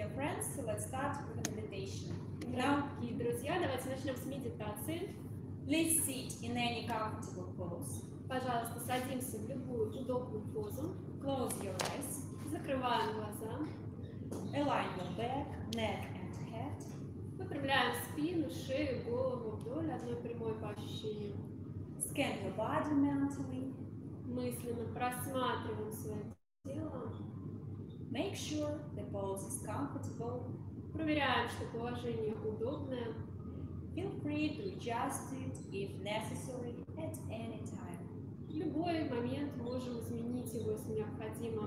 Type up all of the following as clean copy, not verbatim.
dear friends, so let's start with the meditation. Дорогие друзья, давайте начнем с медитации. Please sit in any comfortable pose. Пожалуйста, садимся в любую удобную позу. Close your eyes. Закрываем глаза. Align your back, neck and head. Выпрямляем спину, шею, голову вдоль одной прямой по ощущению. Scan your body mentally. Мысленно просматриваем свое тело. Make sure the pose is comfortable. Проверяем, что положение удобное. Feel free to adjust it if necessary at any time. В любой момент можем изменить его, если необходимо.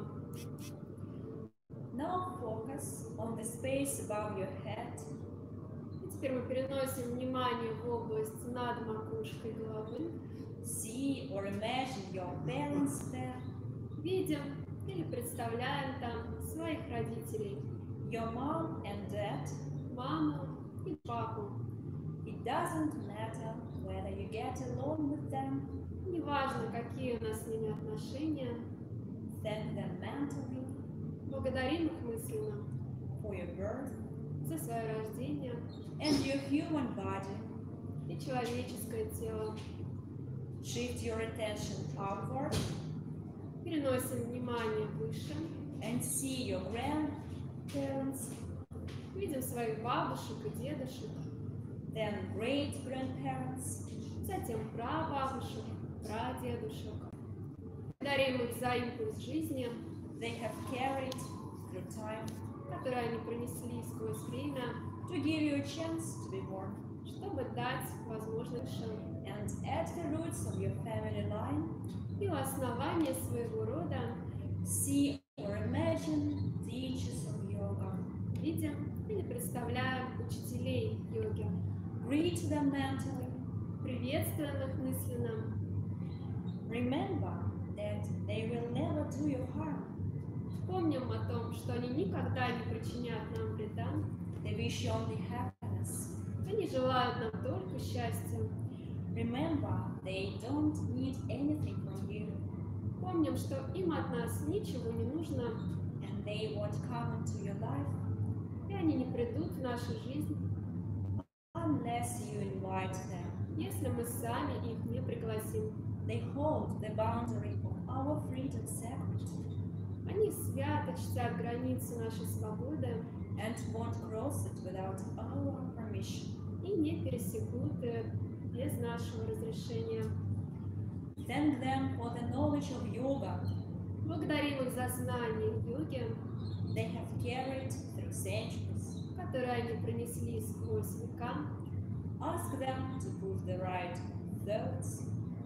Now focus on the space above your head. И теперь мы переносим внимание в область над макушкой головы. See or imagine your parents there. Видим или представляем там своих родителей. Your mom and dad. Маму и папу. It doesn't matter whether you get along with them. Неважно, какие у нас с ними отношения. Thank them mentally Благодарим их мысленно for your birth за свое рождение and your human body. и человеческое тело. Shift your attention upward Переносим внимание выше. and see your grandparents, Видим своих бабушек и дедушек. then great-grandparents, Затем прабабушек, прадедушек. Благодарим их за импульс жизни, they have carried through time который они пронесли сквозь время, to give you a chance to be born. чтобы дать возможность жить. And at the roots of your family line, И у основания своего рода see or imagine teachers of yoga. видим или представляем учителей йоги. Greet them mentally. Приветствуем их мысленно. Remember that they will never do you harm. Помним о том, что они никогда не причинят нам вреда. They wish you only happiness. Они желают нам только счастья. Remember, they don't need anything from you, Помним, что им от нас ничего не нужно, and they won't come into your life и они не придут в нашу жизнь, unless you invite them. если мы сами их не пригласим. They hold the boundary of our freedom sacred Они свято чтят границы нашей свободы and won't cross it without our permission. и не пересекут без нашего разрешения. Thank them for the knowledge of yoga Благодарим их за знания йоги, they have carried through centuries. которые они пронесли сквозь века. Ask them to put the right thoughts,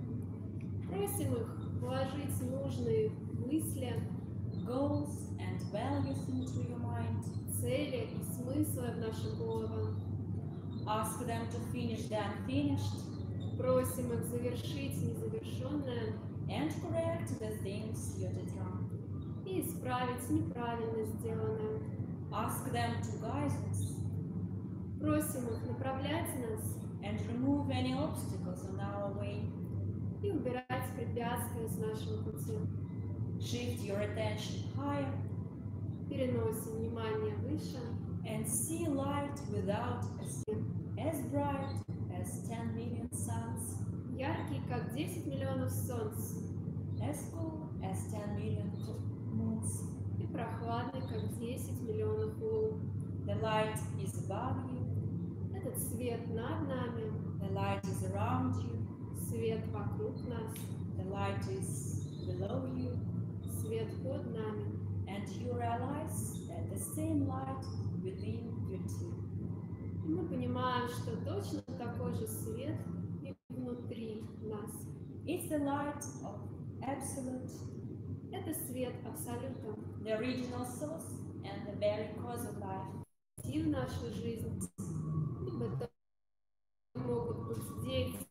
Просим их вложить нужные мысли, goals, and values into your mind. цели и смыслы в нашу голову. Ask them to finish the unfinished Просим их завершить незавершенное and correct the things you did wrong. и исправить неправильно сделанное. Ask them to guide us Просим их направлять нас and remove any obstacles on our way. и убирать препятствия с нашего пути. Shift your attention higher Переносим внимание выше and see light without a sin, as bright as 10 million suns, яркий, как 10 миллионов солнц, as cool as 10 million moons. и прохладный, как 10 миллионов лун. The light is above you, Этот свет над нами, the light is around you, свет вокруг нас, the light is below you, свет под нами. and you realize that the same light within you too. И мы понимаем, что точно такой же свет и внутри нас. It's the light of absolute, Это свет абсолюта. the original source and the very cause of life. И в нашу жизнь, либо это могут быть дети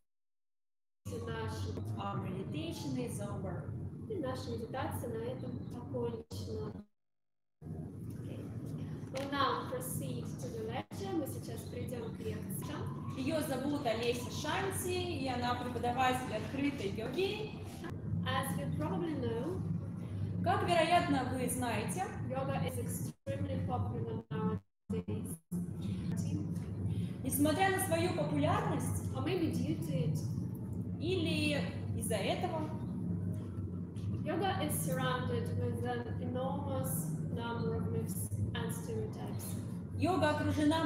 наши. Our meditation is over. И наша медитация на этом окончена. Okay. We'll now proceed to the lecture. Мы сейчас придем к лекциям. Ее зовут Олеся Шанти, и она преподаватель открытой йоги. As you probably know, Как, вероятно, вы знаете, yoga is extremely popular Несмотря на свою популярность, or maybe due to it, или из-за этого, yoga is surrounded with an enormous number of myths and stereotypes. йога окружена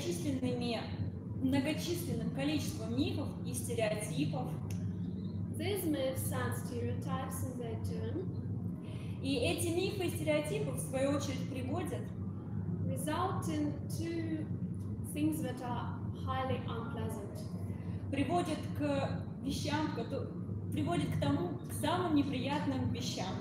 многочисленным количеством мифов и стереотипов. These myths and stereotypes in their turn И эти мифы и стереотипы, в свою очередь, result in two things that are highly unpleasant. приводят к вещам, приводят к самым неприятным вещам.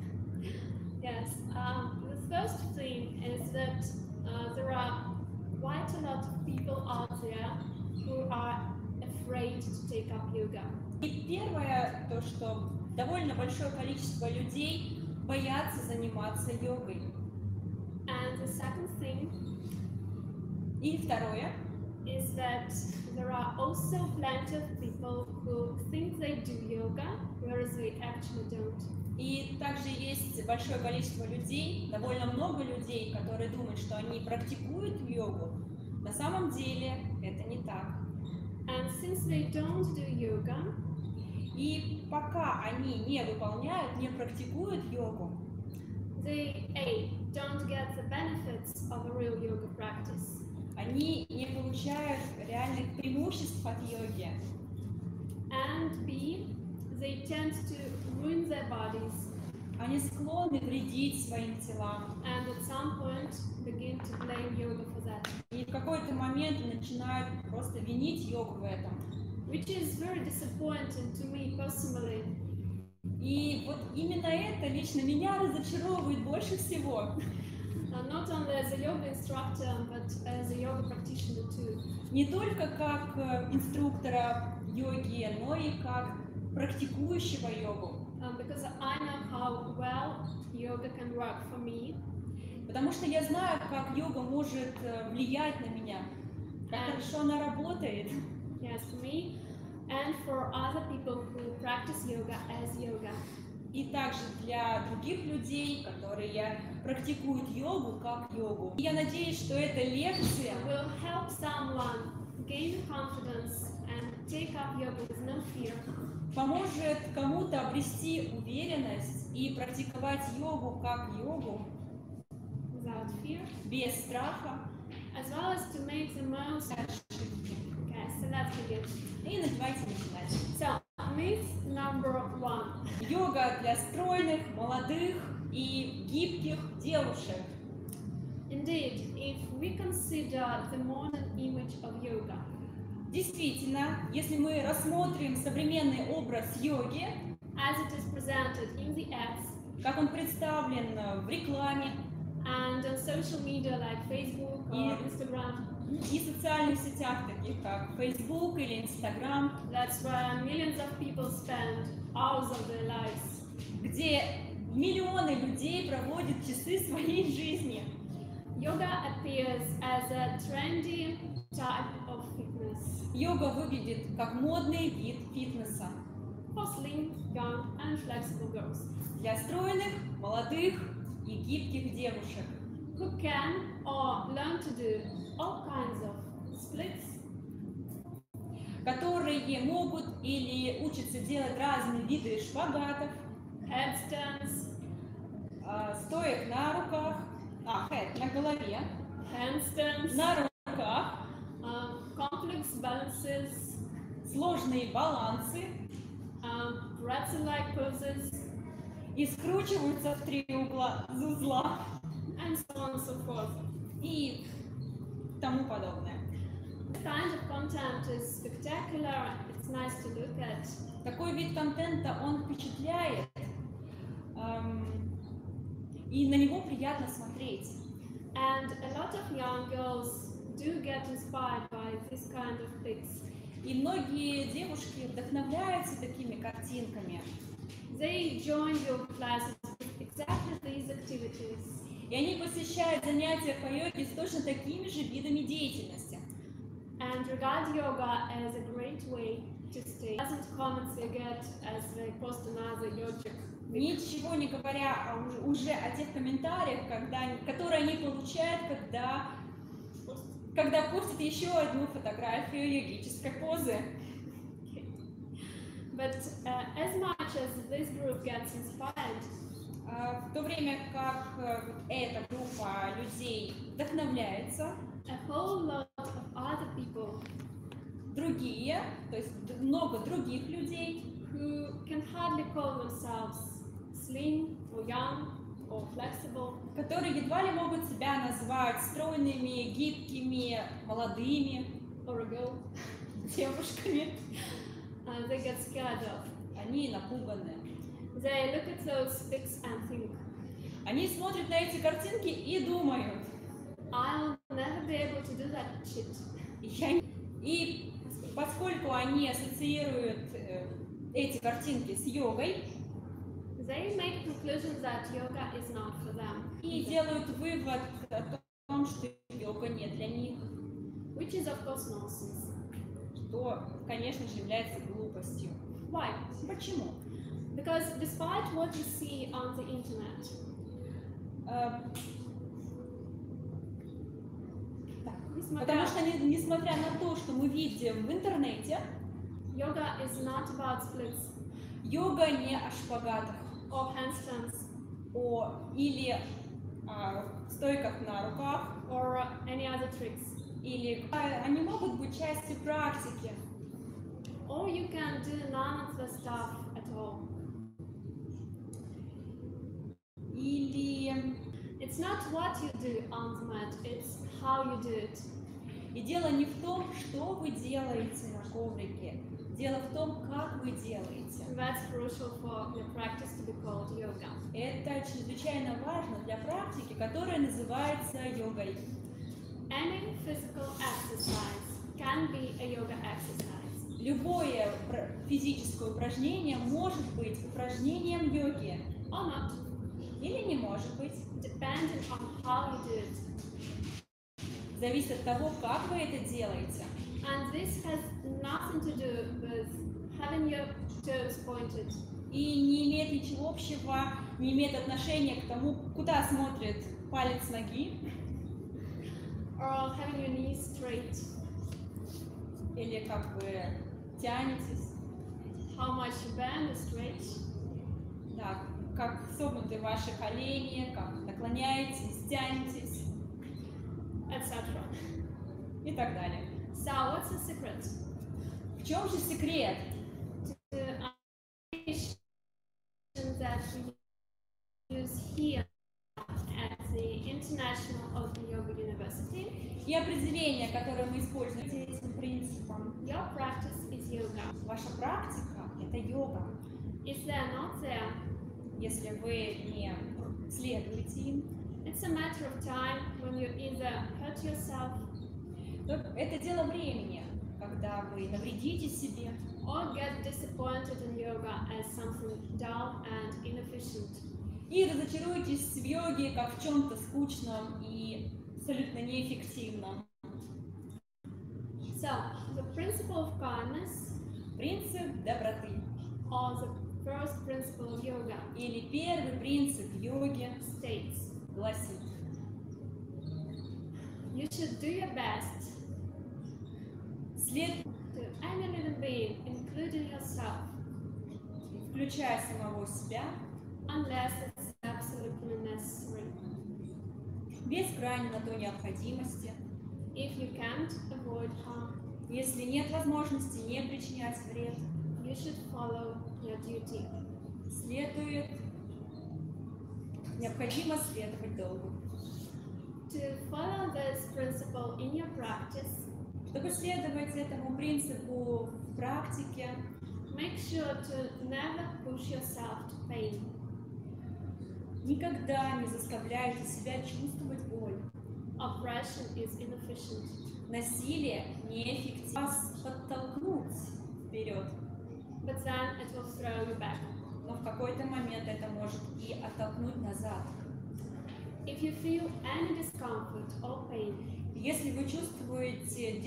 Yes, the first thing is that there are quite a lot of people out there who are afraid to take up yoga. И первое, то, что довольно большое количество людей боятся заниматься йогой. And the second thing И второе, is that there are also plenty of people who think they do yoga, whereas they actually don't. и также есть большое количество людей, довольно много людей, которые думают, что они практикуют йогу. На самом деле это не так. And since they don't do yoga, И пока они не выполняют, не практикуют йогу, they don't get the benefits of a real yoga practice. они не получают реальных преимуществ от йоги. And B, they tend to ruin their bodies Они склонны вредить своим телам. and at some point begin to blame yoga for that. И в какой-то момент начинают просто винить йогу в этом. Which is very disappointing to me personally. И вот именно это лично меня разочаровывает больше всего. Not only as a yoga instructor, but as a yoga practitioner too. Не только как инструктора йоги, но и как практикующего йогу. Because I know how well yoga can work for me, Потому что я знаю, как йога может влиять на меня, как хорошо она работает. yes, for me, and for other people who practice yoga as yoga. И также для других людей, которые практикуют йогу как йогу. И я надеюсь, что эта лекция Will help someone gain confidence and take up yoga with no fear, поможет кому-то обрести уверенность и практиковать йогу как йогу without fear, без страха. as well as to make the most. Okay, so let's begin. И давайте начинать. So, myth number 1. Йога для стройных, молодых и гибких девушек. Indeed, if we consider the modern image of yoga, Действительно, если мы рассмотрим современный образ йоги, as it is presented in the ads как он представлен в рекламе and on social media like Facebook or Instagram, и в социальных сетях, таких как Facebook или Instagram, that's where millions of people spend hours of their lives. где миллионы людей проводят часы своей жизни. Yoga appears as a trendy type of fitness Йога выглядит как модный вид фитнеса for slim, young and flexible girls для стройных, молодых и гибких девушек, who can or learn to do all kinds of splits, которые могут или учатся делать разные виды шпагатов, headstands, стоек на руках, head на голове, handstands, на руках, complex balances, сложные балансы pretzel-like poses, и скручиваются в три угла узла and so on and so forth. и тому подобное. The kind of content is spectacular, it's nice to look at. Такой вид контента, он впечатляет, и на него приятно смотреть. And a lot of young girls do get inspired by this kind of pics. И многие девушки вдохновляются такими картинками. They join yoga classes with exactly these activities. И они посещают занятия по йоге с точно такими же видами деятельности. And regard yoga as a great way to stay. Doesn't comments they get as they post another yogic. Ничего не говоря уже о тех комментариях, которые они получают, когда когда постит еще одну фотографию йогической позы. But as much as this group gets inspired, В то время как вот эта группа людей вдохновляется, a whole lot of other people другие, то есть много других людей, who can hardly call themselves slim or young or flexible, которые едва ли могут себя назвать стройными, гибкими, молодыми or a girl, девушками, they get scared of. они напуганы. They look at those pics and think, Они смотрят на эти картинки и думают, I'll never be able to do that shit. И поскольку они ассоциируют эти картинки с йогой, They make a conclusion that yoga is not for them, и делают вывод о том, что йога не для них, which is of course nonsense. что, конечно же, является глупостью. Why? Почему? Because despite what you see on the internet, Потому что, несмотря на то, что мы видим в интернете, yoga is not about splits йога не о шпагатах, or handstands или стойках на руках, or any other tricks. или они могут быть частью практики. Or you can do none of the stuff at all. Или... It's not what you do on the mat, it's how you do it. И дело не в том, что вы делаете на коврике. Дело в том, как вы делаете. That's crucial for your practice to be called yoga. Это чрезвычайно важно для практики, которая называется йогой. Any physical exercise can be a yoga exercise. Любое физическое упражнение может быть упражнением йоги. Or not, Или не может быть. depending on how you do it. Зависит от того, как вы это делаете. And this has nothing to do with having your toes pointed, И не имеет ничего общего, не имеет отношения к тому, куда смотрит палец ноги, or having your knees straight, или как вы тянетесь, how much you bend or stretch, да, как согнуты ваши колени, как наклоняетесь, тянетесь etc. и так далее. So what's the secret? В чем же секрет? The animation that we use here at the International Open Yoga University, И определение, которое мы используем этим принципом. your practice is yoga. Ваша практика – это йога. If they're not there, Если вы не следуете им, it's a matter of time when you either hurt yourself то это дело времени, когда вы навредите себе, or get disappointed in yoga as something dull and inefficient. и разочаруетесь в йоге как в чем-то скучном и абсолютно неэффективном. So, the principle of kindness, Принцип доброты or the first principle of yoga, или первый принцип йоги states гласит: you should do your best след, to any living being, including yourself, включая самого себя, unless it's absolutely necessary. без крайней на то необходимости, If you can't avoid harm, если нет возможности не причинять вред, you should follow your duty. Необходимо следовать долгу. To follow this principle in your practice, Чтобы следовать этому принципу в практике, make sure to never push yourself to pain. никогда не заставляйте себя чувствовать боль. Oppression is inefficient, Насилие неэффективно. Вас подтолкнуть вперед, but then it will throw you back. но в какой-то момент это может и оттолкнуть назад. If you feel any discomfort or pain, Если вы чувствуете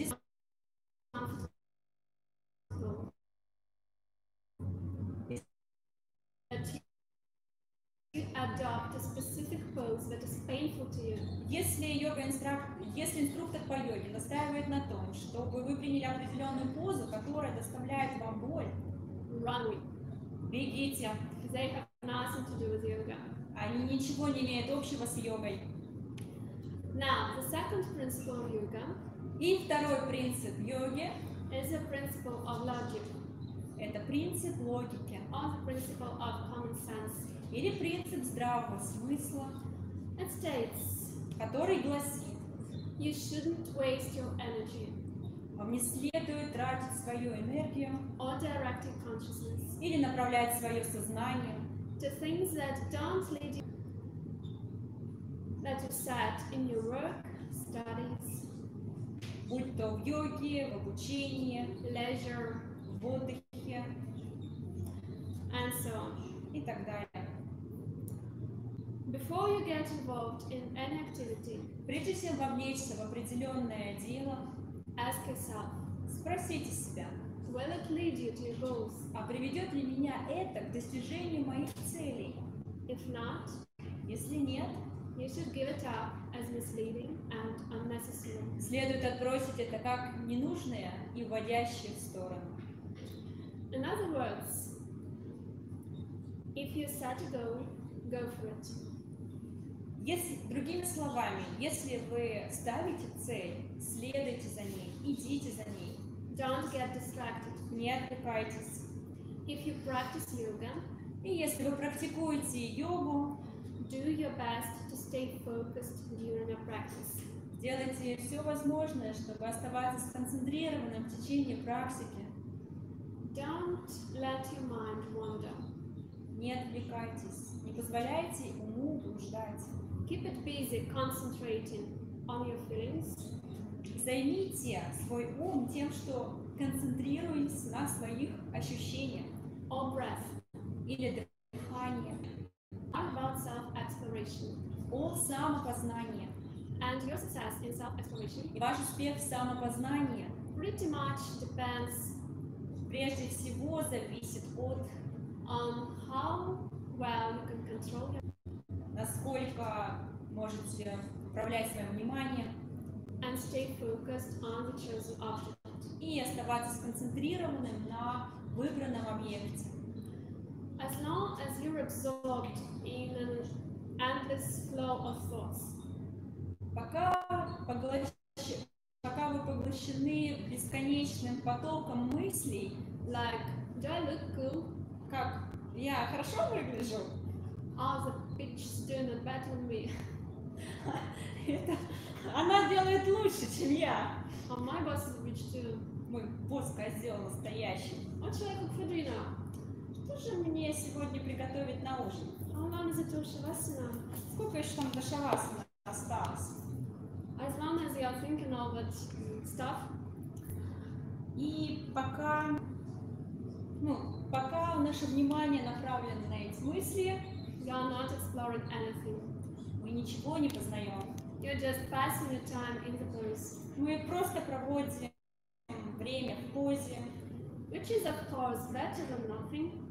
that you adopt a specific pose that is painful to you, Если инструктор по йоге настаивает на том, чтобы вы приняли определенную позу, которая доставляет вам боль, run with. бегите. They have nothing to do with yoga. Они ничего не имеют общего с йогой. Now, the second principle of yoga И второй принцип йоги is a principle of logic, – это принцип логики or the principle of common sense. или принцип здравого смысла, It states, который гласит: you shouldn't waste your energy вам не следует тратить свою энергию or direct your consciousness или направлять свое сознание to things that don't lead you, that you set in your work, studies, будь то в йоге, в обучении, leisure, в отдыхе and so on. и так далее. Before you get involved in any activity, Прежде чем вовлечься в определенное дело, ask yourself, спросите себя, will it lead you to your goals? а приведет ли меня это к достижению моих целей? If not, Если нет, you should give it up as misleading and unnecessary. следует отбросить это как ненужное и уводящее в сторону. In other words, if you set a goal, go for it. Другими словами, если вы ставите цель, следуйте за ней, идите за ней, Don't get distracted. не отвлекайтесь. If you practice yoga, И если вы практикуете йогу, do your best to stay focused during your practice. делайте все возможное, чтобы оставаться сконцентрированным в течение практики. Don't let your mind wander. Не отвлекайтесь, не позволяйте уму блуждать. Keep it busy concentrating on your feelings Займите свой ум тем, что концентрируйтесь на своих ощущениях or breath. или дыхании, Not about self-exploration. о самопознании. And your success in self-exploration И ваш успех в самопознании pretty much depends прежде всего зависит от on how well you can control your насколько можете управлять своим вниманием and stay focused on the chosen object. и оставаться сконцентрированным на выбранном объекте. As long as you're absorbed in an endless flow of thoughts, Пока вы поглощены бесконечным потоком мыслей, like, do I look cool? как я хорошо выгляжу, Oh, the bitch is doing it better than me. это она делает лучше, чем я. Oh, my boss is a bitch too. Мой босс козел настоящий. What should I cook for dinner? Что же мне сегодня приготовить на ужин? How long is it till Shavasana? Сколько еще там до шавасана осталось? As long as you're thinking of it stuff, И пока наше внимание направлено на эти мысли, you're not exploring anything. мы ничего не познаем. You're just passing your time in the pose, Мы просто проводим время в позе, which is of course better than nothing.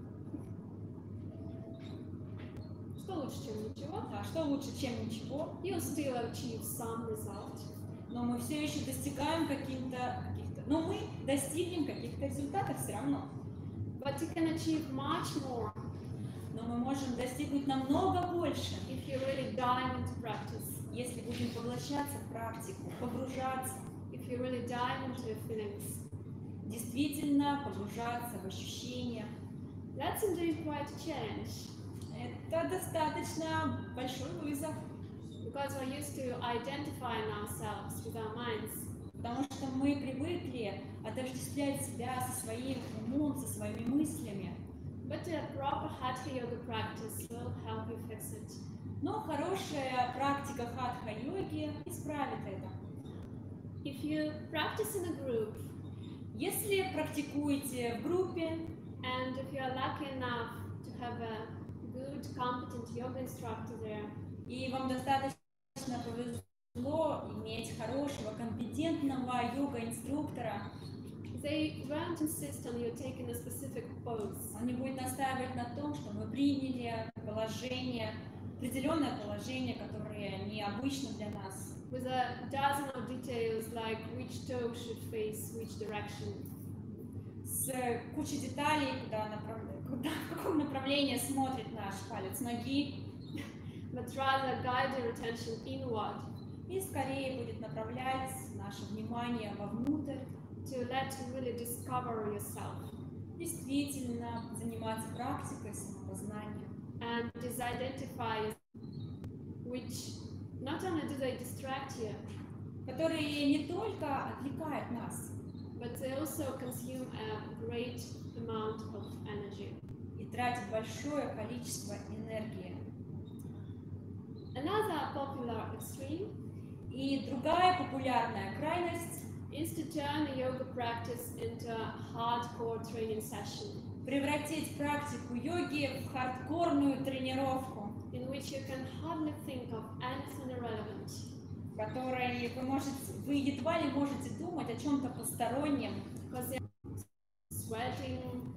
Что лучше, чем ничего? а что лучше, чем ничего, You'll still achieve some result. но мы все еще достигаем но мы достигнем каких-то результатов все равно. But you can achieve much more Но мы можем достигнуть намного больше, if you really dive into practice, если будем поглощаться в практику, погружаться, if you really dive into your feelings. действительно погружаться в ощущения. That's indeed quite a challenge, Это достаточно большой вызов, because we're used to identifying ourselves with our minds. потому что мы привыкли отождествлять себя со своим умом, со своими мыслями. But a proper Hatha Yoga practice will help you fix it. Но хорошая практика хатха-йоги исправит это. If you practice in a group, Если практикуете в группе, and if you are lucky enough to have a good, competent yoga instructor there, и вам достаточно повезло иметь хорошего, компетентного йога-инструктора, they won't insist on you taking a specific pose. он не будет настаивать на том, что вы приняли положение определенное положение, которое необычно для нас, with a dozen of details like which toe should face which direction, с кучей деталей, в каком направлении смотрит наш палец ноги, but rather guide your attention inward и скорее будет направлять наше внимание вовнутрь, to let you really discover yourself действительно заниматься практикой самопознания, and disidentify, which not only do they distract you, которые не только отвлекают нас but they also consume a great amount of energy. и тратят большое количество энергии. Another popular extreme И другая популярная крайность is to turn a yoga practice into a hardcore training session превратить практику йоги в хардкорную тренировку, in which you can hardly think of anything irrelevant, в которой вы едва ли можете думать о чем-то постороннем, because you're sweating,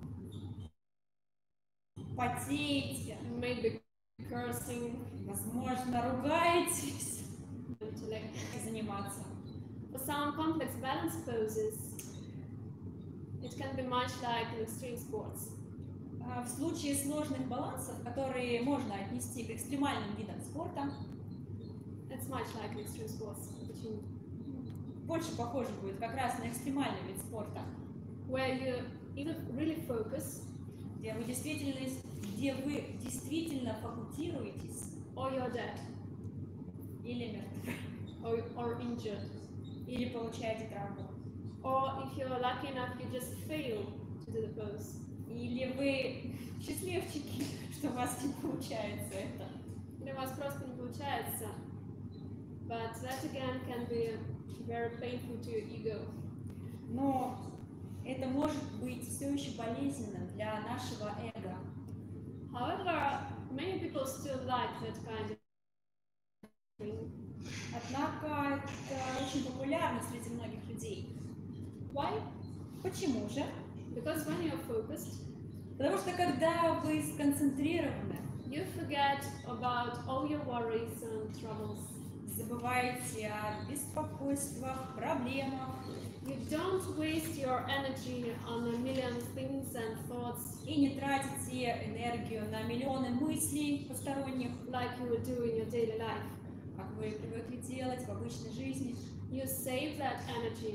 потеете, maybe cursing, возможно, ругаетесь, intellect. заниматься. For some complex balance poses, it can be much like in extreme sports. В случае сложных балансов, которые можно отнести к экстремальным видам спорта, It's much like in extreme sports, больше похоже будет как раз на экстремальный вид спорта, where you either really focus где вы действительно фокусируетесь or you're dead или мертвы, or injured. или получаете травму, Or if you're lucky enough, you just fail to do the pose. или вы счастливчики, что у вас не получается это. Или у вас просто не получается. But that again can be very painful to your ego. Но это может быть все еще болезненным для нашего эго. However, many people still like that kind of thing. Однако это очень популярно среди многих людей. Why? Почему же? Because when you're focused, Потому что когда вы сконцентрированы, you forget about all your worries and troubles. забываете о беспокойствах, проблемах You don't waste your energy on a million things and thoughts и не тратите энергию на миллионы мыслей посторонних, like you would do in your daily life. как вы привыкли делать в обычной жизни. You save that energy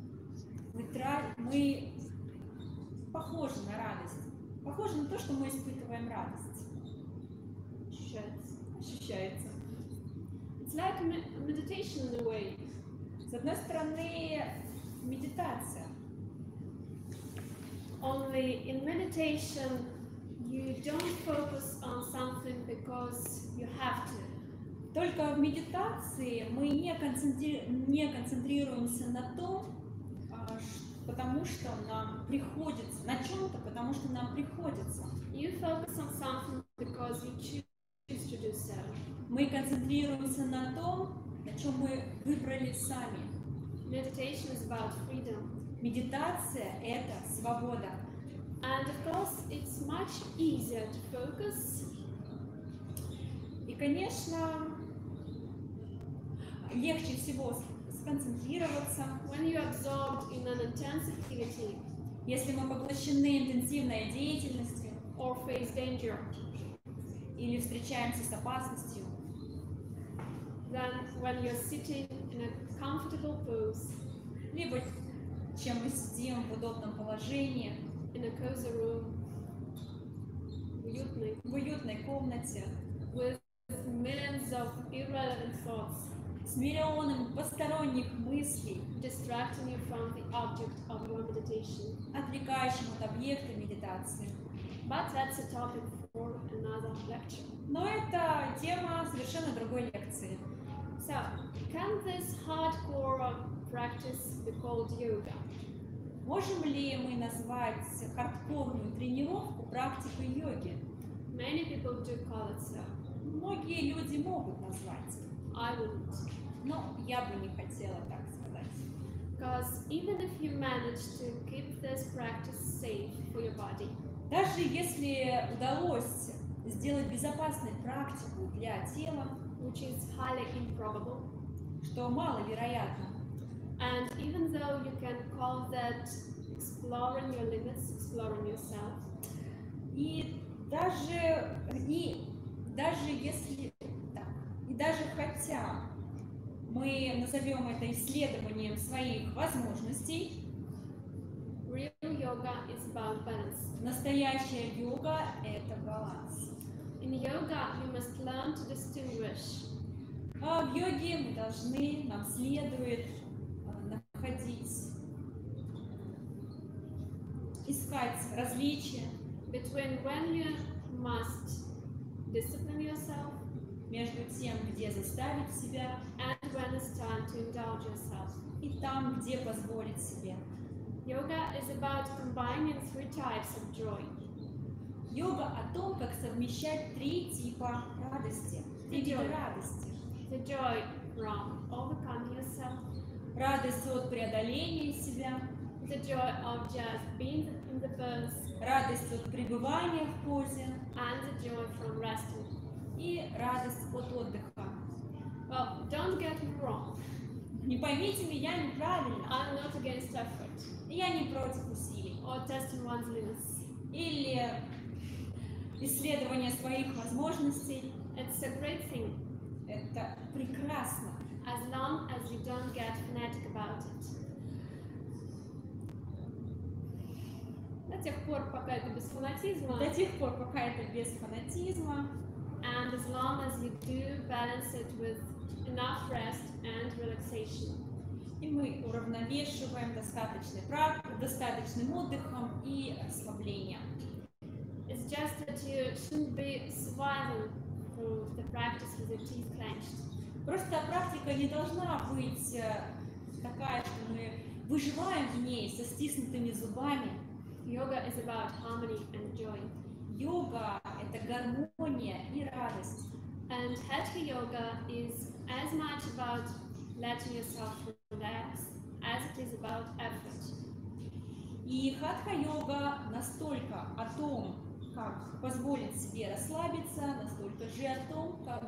Мы похожи на радость. Похоже на то, что мы испытываем радость. Ощущается. It's like meditation in a way. С одной стороны, медитация. Only in meditation, you don't focus on something because you have to. Только в медитации мы не концентрируемся на том, потому что нам приходится, на чем-то, потому что нам приходится. You focus on something because you choose to do so. Мы концентрируемся на том, на чем мы выбрали сами. Meditation is about freedom. Медитация – это свобода. And of course, it's much easier to focus И, конечно, легче всего сконцентрироваться, when you're absorbed in an intense activity если мы поглощены интенсивной деятельностью or face danger или встречаемся с опасностью, than when you're sitting in a comfortable pose либо чем мы сидим в удобном положении, in a cozy room в уютной комнате, with millions of irrelevant thoughts с миллионом посторонних мыслей, distracting you from the object of your meditation. отвлекающим от объекта медитации. But that's a topic for another lecture. Но это тема совершенно другой лекции. So, can this hardcore practice be called yoga? Можем ли мы назвать хардкорную тренировку практикой йоги? Many people do call it so. Многие люди могут назвать, I wouldn't. но я бы не хотела так сказать. Because even if you manage to keep this practice safe for your body, Даже если удалось сделать безопасной практику для тела, which is highly improbable. что маловероятно. And even though you can call that exploring your limits, exploring yourself, И даже если так, и даже хотя мы назовем это исследованием своих возможностей, real yoga is about balance. настоящая йога – это баланс. In yoga, you must learn to distinguish. А в йоге нам следует искать различия Between when you must discipline yourself между тем, где заставить себя, and when it's time to indulge yourself. и там, где позволить себе. Yoga is about combining 3 types of joy. Йога о том, как совмещать 3 типа радости, 3 вида радости. The joy from overcoming yourself, Радость от преодоления себя, the joy of just being in the pose, радость от пребывания в позе and the joy from resting. и радость от отдыха. Well, don't get me wrong. Не поймите меня неправильно. I'm not against effort Я не против усилий or testing one's limits. или исследования своих возможностей. It's a great thing Это прекрасно, as long as you don't get fanatic about it. До тех пор, пока это без фанатизма, до тех пор, пока это без фанатизма, and as long as you do balance it with enough rest and relaxation. и мы уравновешиваем достаточным отдыхом и расслаблением. It's just that you shouldn't be surviving through the practice with your teeth clenched. Просто практика не должна быть такая, что мы выживаем в ней со стиснутыми зубами. Yoga is about harmony and joy. Йога – это гармония и радость. And Hatha Yoga is as much about letting yourself relax as it is about effort. И хатха-йога настолько о том, как позволить себе расслабиться, настолько же о том, как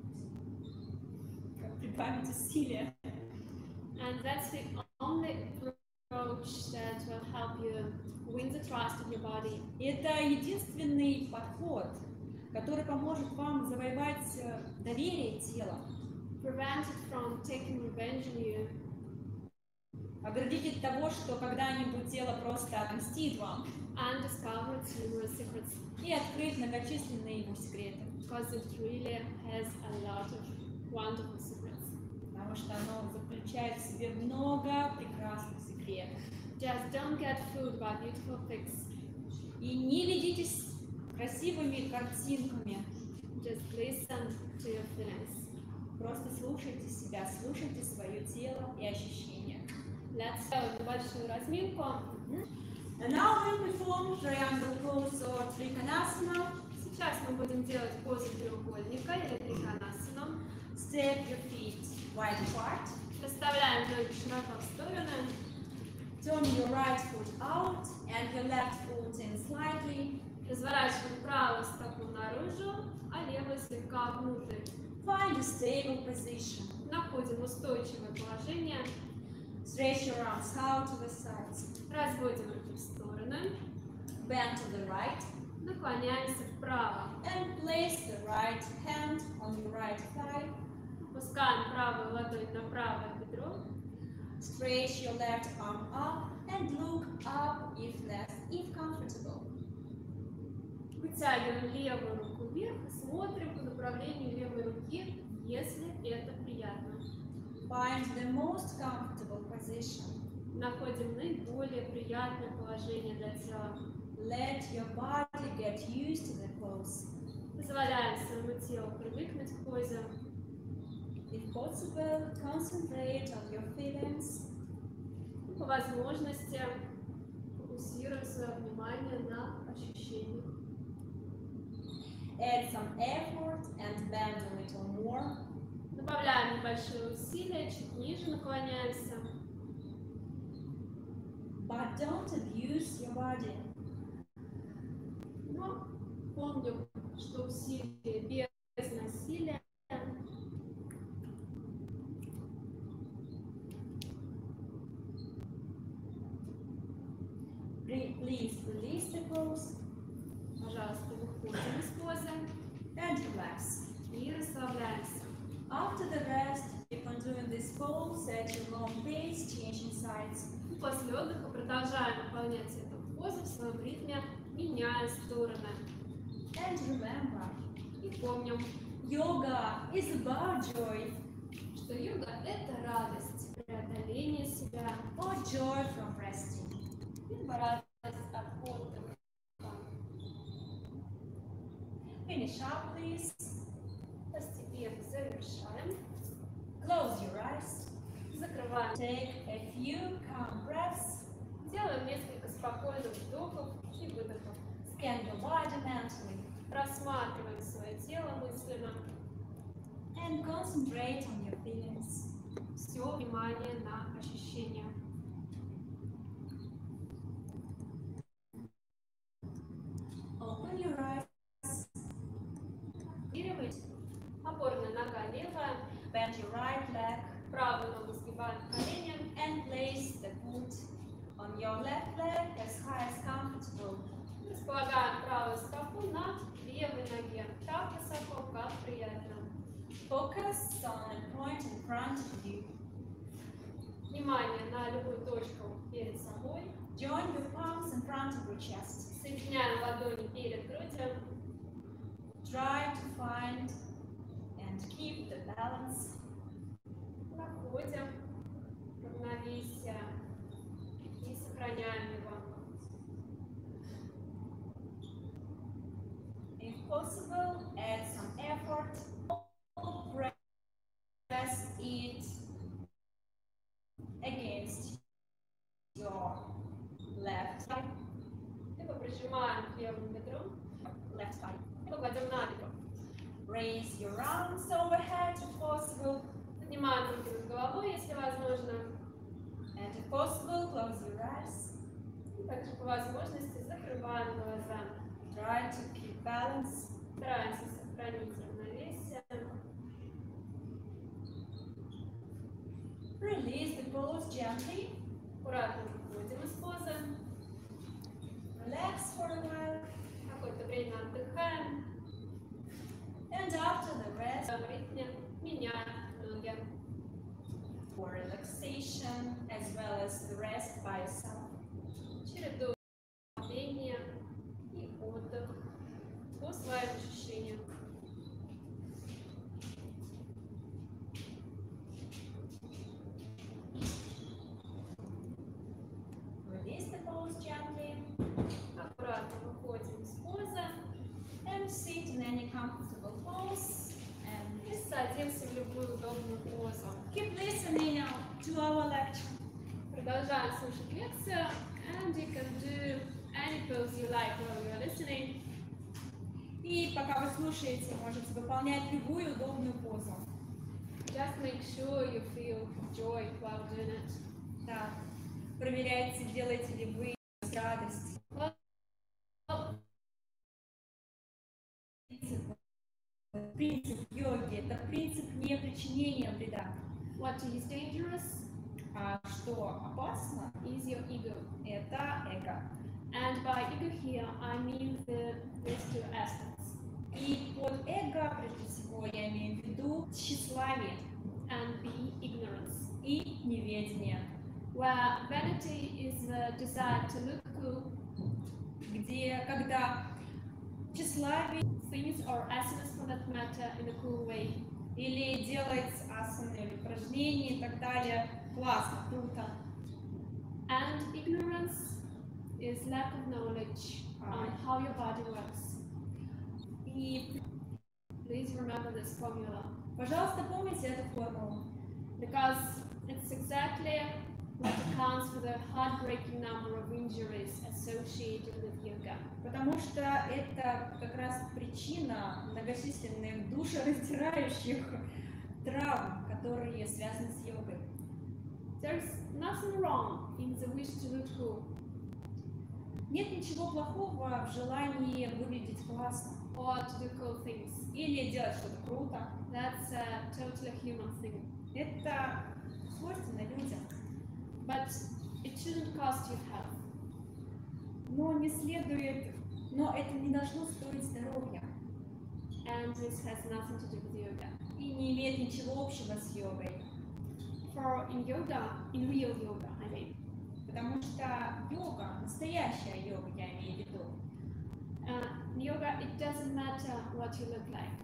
прибавить усилия. And that's the only approach that will help you win the trust of your body. Это единственный подход, который поможет вам завоевать доверие тела, Prevent it from taking revenge on you, оградить от того, что когда-нибудь тело просто отомстит вам, and discover its numerous secrets, и открыть многочисленные его секреты, because it really has a lot of wonderful secrets. потому что оно заключает в себе много прекрасных секретов. Just don't get fooled by beautiful pics. И не ведитесь красивыми картинками, Just listen to your feelings. просто слушайте себя, слушайте свое тело и ощущения. Let's do небольшую разминку. And now we'll perform triangle pose or Trikonasana. Сейчас мы будем делать позу треугольника или триконасану. Step your feet wide apart. Расставляем ноги широко в стороны. Turn your right foot out and your left foot in slightly. Разворачиваем правую стопу наружу, а левую слегка внутрь. Find a stable position. Находим устойчивое положение. Stretch your arms out to the sides. Разводим руки в стороны. Bend to the right. Наклоняемся вправо. And place the right hand on your right thigh. Опускаем правую ладонь на правое бедро. Stretch your left arm up and look up if comfortable. Вытягиваем левую руку вверх и смотрим по направлению левой руки, если это приятно. Find the most comfortable position. Находим наиболее приятное положение для тела. Let your body get used to the pose. Позволяем своему телу привыкнуть к позе. If possible, concentrate on your feelings. По возможности фокусируем свое внимание на ощущениях. Add some effort and bend a little more. Добавляем небольшое усилие, чуть ниже наклоняемся. But don't abuse your body. Но помним что усилие без насилия. Please release the pose Пожалуйста, выходим из позы and relax. и расслабляемся. After the rest, keep on doing this pose at your own pace, changing sides. После отдыха продолжаем выполнять эту позу в своем ритме, меняя стороны. And remember, И помним, yoga is about joy, что йога – это радость, преодоление себя, or joy from resting. либо радость от отдыха. Finish up, please. Постепенно завершаем. Close your eyes. Закрываем. Take a few calm breaths. Делаем несколько спокойных вдохов и выдохов. Scan your body mentally Рассматриваем свое тело мысленно. and concentrate on your feelings. Все внимание на ощущения. Open your eyes. Активируйте. Опорная нога левая. Bend your right leg Правую ногу сгибаем коленем. and place the foot on your left leg as high as comfortable. Располагаем правую стопу на левой ноге. Так высоко, как приятно. Focus on a point in front of you. Внимание на любую точку перед собой. Join your palms in front of your chest. Соединяем ладони перед грудью. Try to find and keep the balance. Находим равновесие и сохраняем его. If possible, add some effort. Press it against your left thigh. Либо прижимаем к левому бедру, Left thigh. либо кладем на бедро. Raise your arms overhead if possible, Поднимаем руки над головой, если возможно. and if possible, close your eyes. И также по возможности закрываем глаза. Try to keep balance. Стараемся сохранить равновесие. Release the pose gently. Аккуратно выходим из позы. Relax for a while, Какое-то время отдыхаем. and after the rest, В ритме меняем ноги. for relaxation as well as the rest by yourself. Чередуем движение и отдых по своим ощущениям. Release the pose gently Аккуратно выходим из позы and sit in any comfortable pose. And и садимся в любую удобную позу. keep listening to our lecture. Продолжаем слушать лекцию, and you can do any pose you like while you're listening. И пока вы слушаете, можете выполнять любую удобную позу. Just make sure you feel joy while doing it. Да. Проверяйте, делаете ли вы с радостью. Well, Принцип йоги – это принцип непричинения вреда. what is dangerous А что опасно – is your ego. это эго. And by ego here, I mean these two aspects. И под эго, прежде всего, я имею в виду тщеславие And be ignorance, и неведение, where vanity is the desire to look cool, где, когда тщеславие things or asanas for that matter in a cool way. или делать асаны, или упражнения и так далее, классно, круто. And ignorance is lack of knowledge on how your body works. И, Please remember this formula, пожалуйста, помните эту формулу, because it's exactly what accounts for the heartbreaking number of injuries associated with yoga. потому что это как раз причина многочисленных душераздирающих травм, которые связаны с йогой. There's nothing wrong in the wish to look cool. Нет ничего плохого в желании выглядеть классно. or to do cool things. или делать что-то круто. That's a totally human thing. Это свойственно людям. But it shouldn't cost you health. Но это не должно стоить здоровья. And this has nothing to do with yoga. И не имеет ничего общего с йогой. For in real yoga, I mean, Потому что йога, настоящая йога, я имею в виду, in yoga it doesn't matter what you look like.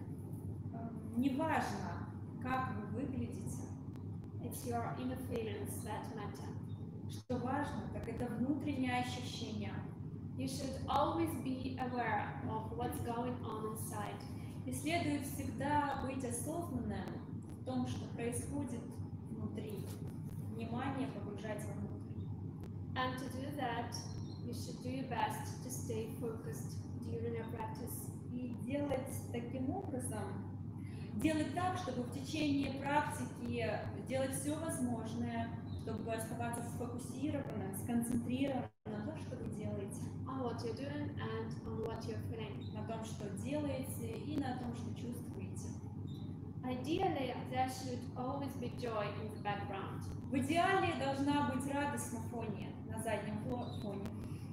неважно, как вы выглядите. It's your inner feelings that matter. Что важно, так это внутреннее ощущение. You should always be aware of what's going on inside. И следует всегда быть осознанным в том, что происходит внутри. Внимание погружать вовнутрь. And to do that, you should do your best to stay focused during your practice. И делать таким образом, делать так, чтобы в течение практики делать все возможное, чтобы оставаться сфокусированным, сконцентрированным на том, что вы делаете. On what you're doing and on what you're feeling. На том, что делаете, и на том, что чувствуете. Ideally, there should always be joy in the background. В идеале должна быть радость на фоне, на заднем фоне.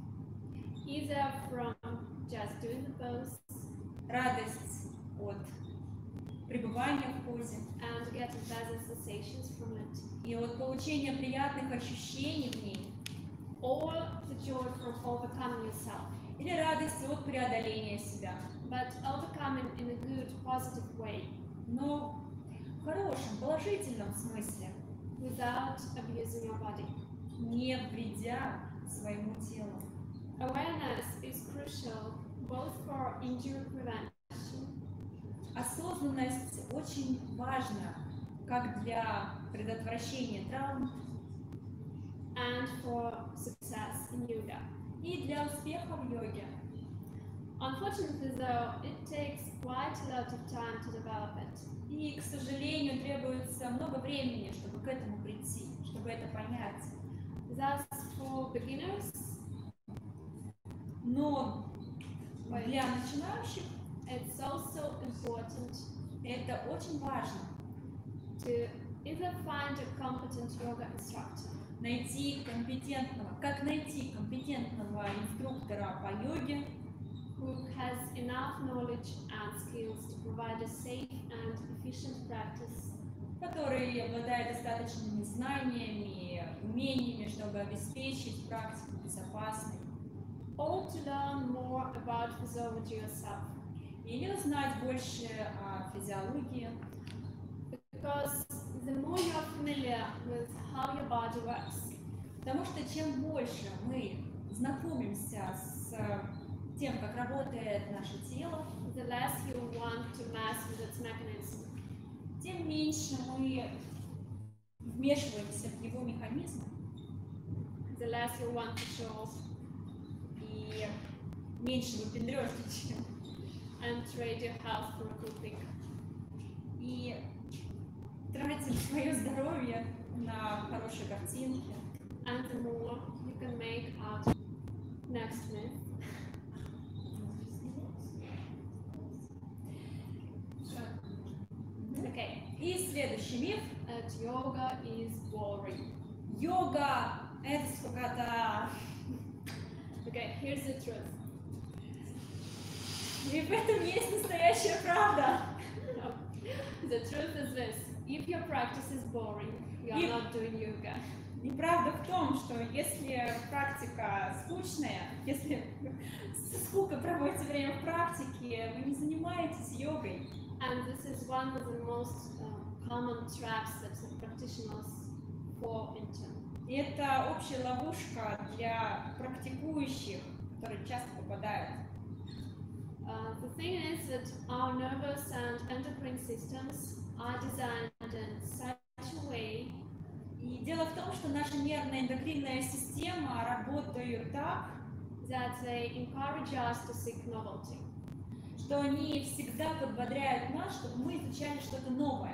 Either from just doing the pose Радость от пребывания в позе and getting pleasant sensations from it, и от получения приятных ощущений в ней, or the joy from overcoming yourself, или радость от преодоления себя, but overcoming in a good, positive way, но в хорошем, положительном смысле, without abusing your body. не вредя своему телу. Awareness is crucial both for injury prevention Осознанность очень важна как для предотвращения травм and for success in yoga. и для успеха в йоге. Unfortunately, though, it takes quite a lot of time to develop it. И, к сожалению, требуется много времени, чтобы к этому прийти, чтобы это понять. Thus, for beginners, Но для начинающих it's also important это очень важно. to either find a competent yoga instructor Найти компетентного инструктора по йоге, who has enough knowledge and skills to provide a safe and efficient practice, который обладает достаточными знаниями, умениями, чтобы обеспечить практику безопасной, or to learn more about physiology yourself. или узнать больше о физиологии, Because the more you're familiar with how your body works, потому что чем больше мы знакомимся с тем, как работает наше тело, the less you want to mess with its mechanism. тем меньше мы вмешиваемся в его механизм The less you want to show off и меньше выпендрежничаем. and trade your health for a cool thing. И тратим свое здоровье на хорошие картинки. And the more you can make out next myth. Okay, И следующий миф. that yoga is boring. Йога – это скукота. Okay, here's the truth. И в этом есть настоящая правда. The truth is this: if your practice is boring, you are If- not doing yoga. И правда в том, что если практика скучная, если с скукой проводите время в практике, вы не занимаетесь йогой. And this is one of the most common traps that the practitioners fall into. И это общая ловушка для практикующих, которые часто попадают. The thing is that our nervous and endocrine systems are designed in such a way И дело в том, что наша нервная эндокринная система работают так, that they encourage us to seek novelty. что они всегда подбодряют нас, чтобы мы изучали что-то новое.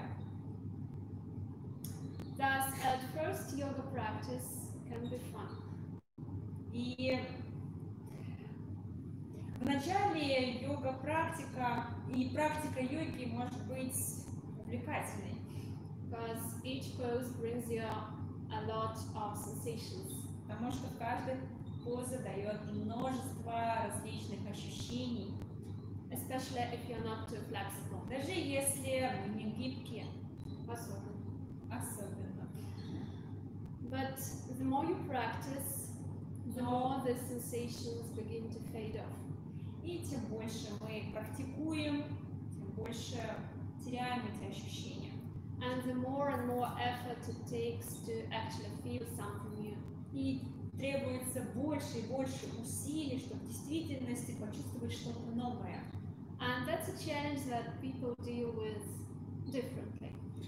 Thus, at first, yoga practice can be fun. И Вначале йога-практика и практика йоги может быть увлекательной, because each pose brings you a lot of sensations. потому что каждая поза дает множество различных ощущений, Especially if you're not too flexible. даже если вы не гибкие, особенно. But the more you practice, the more the sensations begin to fade off. И тем больше мы практикуем, тем больше теряем эти ощущения. And the more and more effort it takes to actually feel something new. И требуется больше и больше усилий, чтобы в действительности почувствовать что-то новое. And that's a challenge that people deal with differently.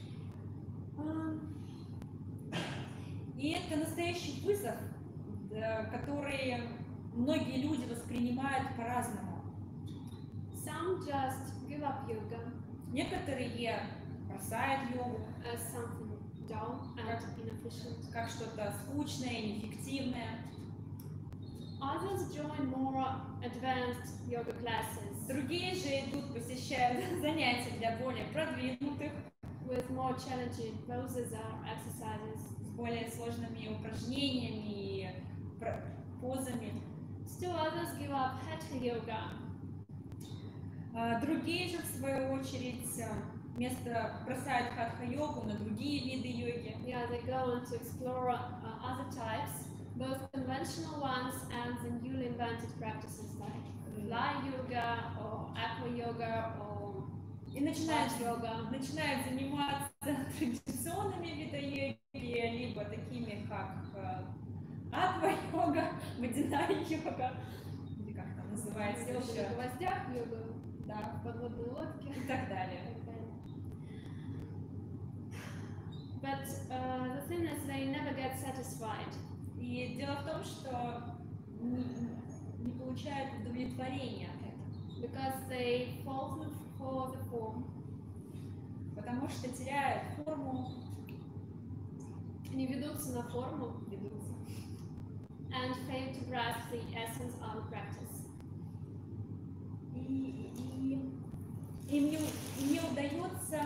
И это настоящий вызов, который многие люди воспринимают по-разному. Some just give up yoga Некоторые бросают йогу as something dull and inefficient. как что-то скучное, неэффективное. Others join more advanced yoga classes Другие же идут, посещают занятия для более продвинутых, with more challenging poses or exercises. с более сложными упражнениями и позами. Still others give up hatha yoga Другие же, в свою очередь, вместо бросают хатха-йогу на другие виды йоги. Yeah, they go on to explore other types, both conventional ones and the newly invented practices like fly yoga or aqua yoga or И начинают yoga. заниматься традиционными видами йоги, либо такими, как аква-йога, водяная йога, или как там называется Йога еще, на гвоздях, йога да, в подводной лодке. и так далее. But the thing is, they never get satisfied. И дело в том, что не получают удовлетворения от этого, Because they fall for the form потому что теряют форму, не ведутся на форму ведутся, and fail to grasp the essence of the practice. и им не удается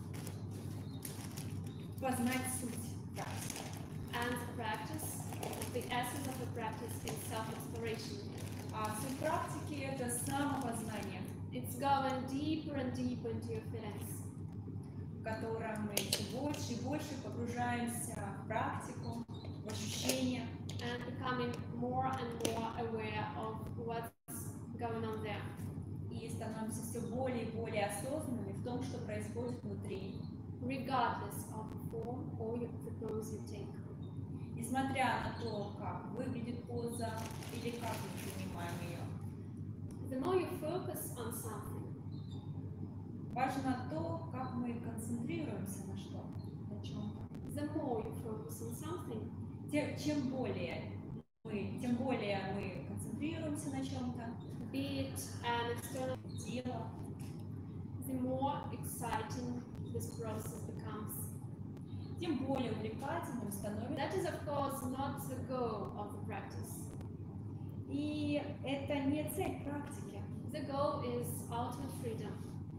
познать суть практики. And practice, the essence of the practice is self-exploration. А суть практики – это самопознание, It's going deeper and deeper into your feelings. в котором мы все больше и больше погружаемся в практику, в ощущения, And becoming more and more aware of what's going on there. и становимся все более и более осознанными в том, что происходит внутри. Regardless of the form or the pose you take. Несмотря на то, как выглядит поза или как мы принимаем ее. The more you focus on something, Важно то, как мы концентрируемся на что-то, на чем-то. the more you focus on something, Тем более мы концентрируемся на чем-то, be it an external, дело, the more exciting this process becomes. тем более увлекательным становится. That is, of course, not the goal of the practice. И это не цель практики. The goal is ultimate freedom.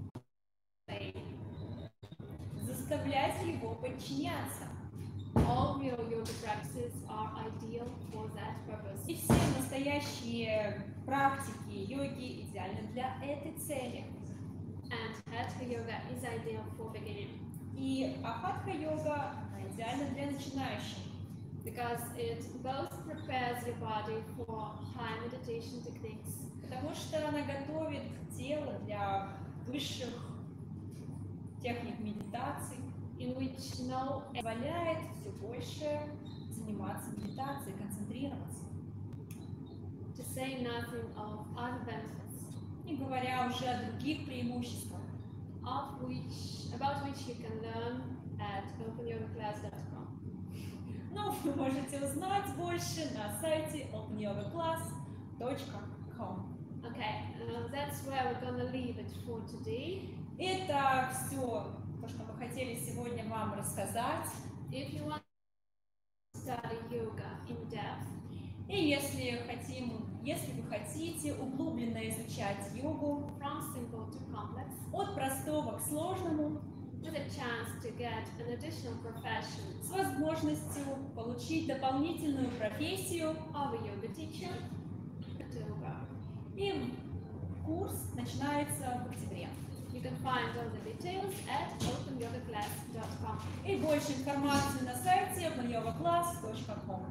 Заставлять его подчиняться. All real yoga practices are ideal for that purpose. И все настоящие практики йоги идеальны для этой цели. And hatha yoga is ideal for beginning И хатха-йога идеальна для начинающих, because it both prepares your body for high meditation techniques потому что она готовит тело для высших техник медитации, in which no позволяет все больше заниматься медитацией, концентрироваться. to say nothing of other benefits Не говоря уже о других преимуществах, about which you can learn at opanyogaclass.com. но вы можете узнать больше на сайте opanyogaclass.com. Okay, that's where we're gonna leave it for today. Это все, то, что мы хотели сегодня вам рассказать. If you want to study yoga in depth, И если вы хотите углубленно изучать йогу, from simple to complex, от простого к сложному, with a chance to get an additional profession с возможностью получить дополнительную профессию, of a yoga teacher, yoga. и курс начинается в октябре. You can find all the details at opanyogaclass.com. И больше информации на сайте opanyogaclass.com.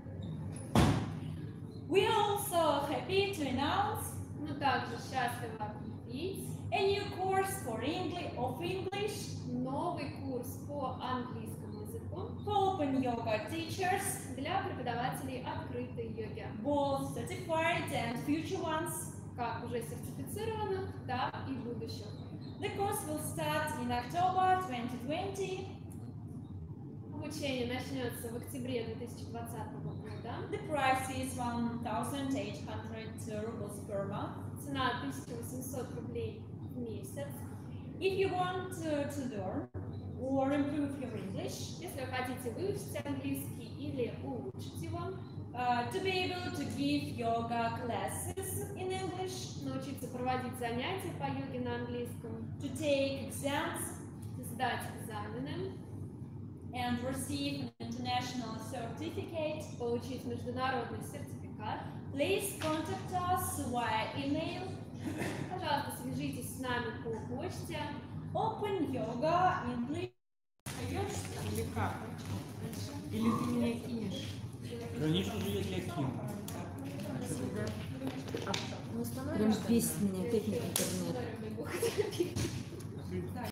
We are also happy to announce Мы также счастливы объявить a new course for English новый курс по английскому языку for Open Yoga teachers, для преподавателей открытой йоги, both certified and future ones. как уже сертифицированных, так и будущих. The course will start in October 2020. Обучение начнется в октябре 2020 года. The price is 1,800 rubles per month. Цена 1800 рублей в месяц. If you want to learn or improve your English, Если вы хотите выучить английский или улучшить его, to be able to give yoga classes in English, научиться проводить занятия по йоге на английском, to take exams сдать экзамены, and receive an international certificate, получить международный сертификат, please contact us via email пожалуйста, свяжитесь с нами по почте Open Yoga English. Или как? Или ты меня кинешь? Конечно же, я тебя кину. Прям бесит меня техника интернета.